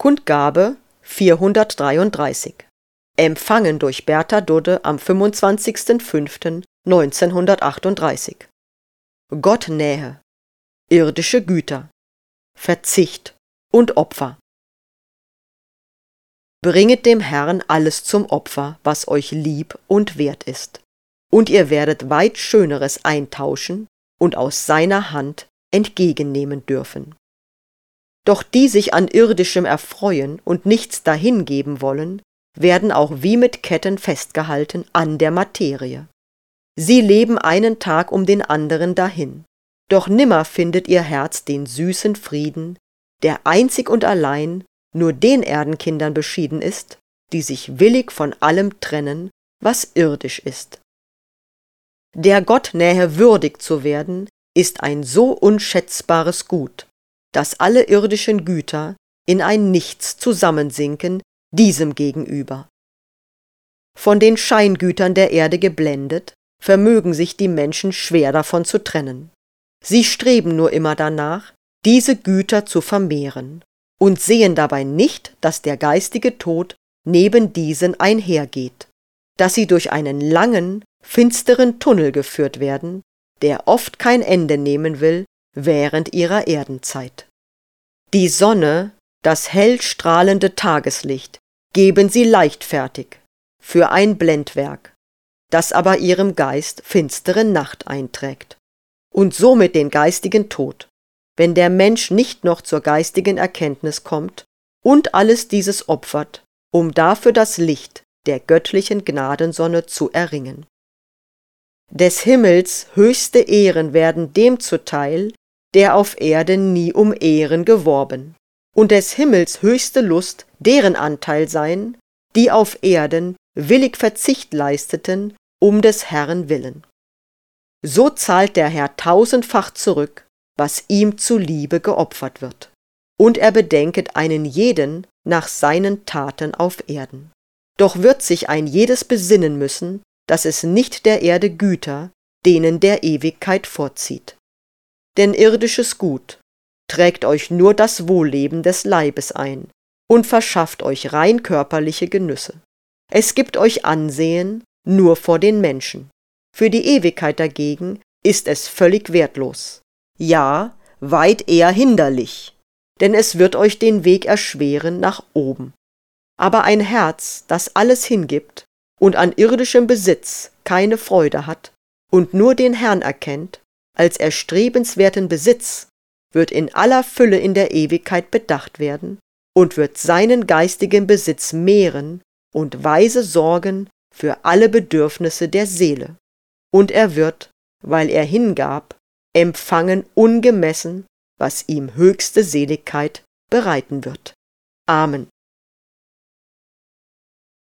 Kundgabe 433. Empfangen durch Bertha Dudde am 25.05.1938. Gottnähe, irdische Güter, Verzicht und Opfer. Bringet dem Herrn alles zum Opfer, was euch lieb und wert ist, und ihr werdet weit Schöneres eintauschen und aus seiner Hand entgegennehmen dürfen. Doch die sich an irdischem erfreuen und nichts dahingeben wollen, werden auch wie mit Ketten festgehalten an der Materie. Sie leben einen Tag um den anderen dahin, doch nimmer findet ihr Herz den süßen Frieden, der einzig und allein nur den Erdenkindern beschieden ist, die sich willig von allem trennen, was irdisch ist. Der Gottnähe würdig zu werden, ist ein so unschätzbares Gut, dass alle irdischen Güter in ein Nichts zusammensinken diesem gegenüber. Von den Scheingütern der Erde geblendet, vermögen sich die Menschen schwer davon zu trennen. Sie streben nur immer danach, diese Güter zu vermehren, und sehen dabei nicht, dass der geistige Tod neben diesen einhergeht, dass sie durch einen langen, finsteren Tunnel geführt werden, der oft kein Ende nehmen will während ihrer Erdenzeit. Die Sonne, das hell strahlende Tageslicht, geben sie leichtfertig für ein Blendwerk, das aber ihrem Geist finstere Nacht einträgt und somit den geistigen Tod, wenn der Mensch nicht noch zur geistigen Erkenntnis kommt und alles dieses opfert, um dafür das Licht der göttlichen Gnadensonne zu erringen. Des Himmels höchste Ehren werden dem zuteil, der auf Erden nie um Ehren geworben, und des Himmels höchste Lust deren Anteil sein, die auf Erden willig Verzicht leisteten, um des Herrn willen. So zahlt der Herr tausendfach zurück, was ihm zuliebe geopfert wird, und er bedenket einen jeden nach seinen Taten auf Erden. Doch wird sich ein jedes besinnen müssen, dass es nicht der Erde Güter, denen der Ewigkeit vorzieht. Denn irdisches Gut trägt euch nur das Wohlleben des Leibes ein und verschafft euch rein körperliche Genüsse. Es gibt euch Ansehen nur vor den Menschen. Für die Ewigkeit dagegen ist es völlig wertlos. Ja, weit eher hinderlich, denn es wird euch den Weg erschweren nach oben. Aber ein Herz, das alles hingibt und an irdischem Besitz keine Freude hat und nur den Herrn erkennt als erstrebenswerten Besitz, wird in aller Fülle in der Ewigkeit bedacht werden und wird seinen geistigen Besitz mehren und weise sorgen für alle Bedürfnisse der Seele. Und er wird, weil er hingab, empfangen ungemessen, was ihm höchste Seligkeit bereiten wird. Amen.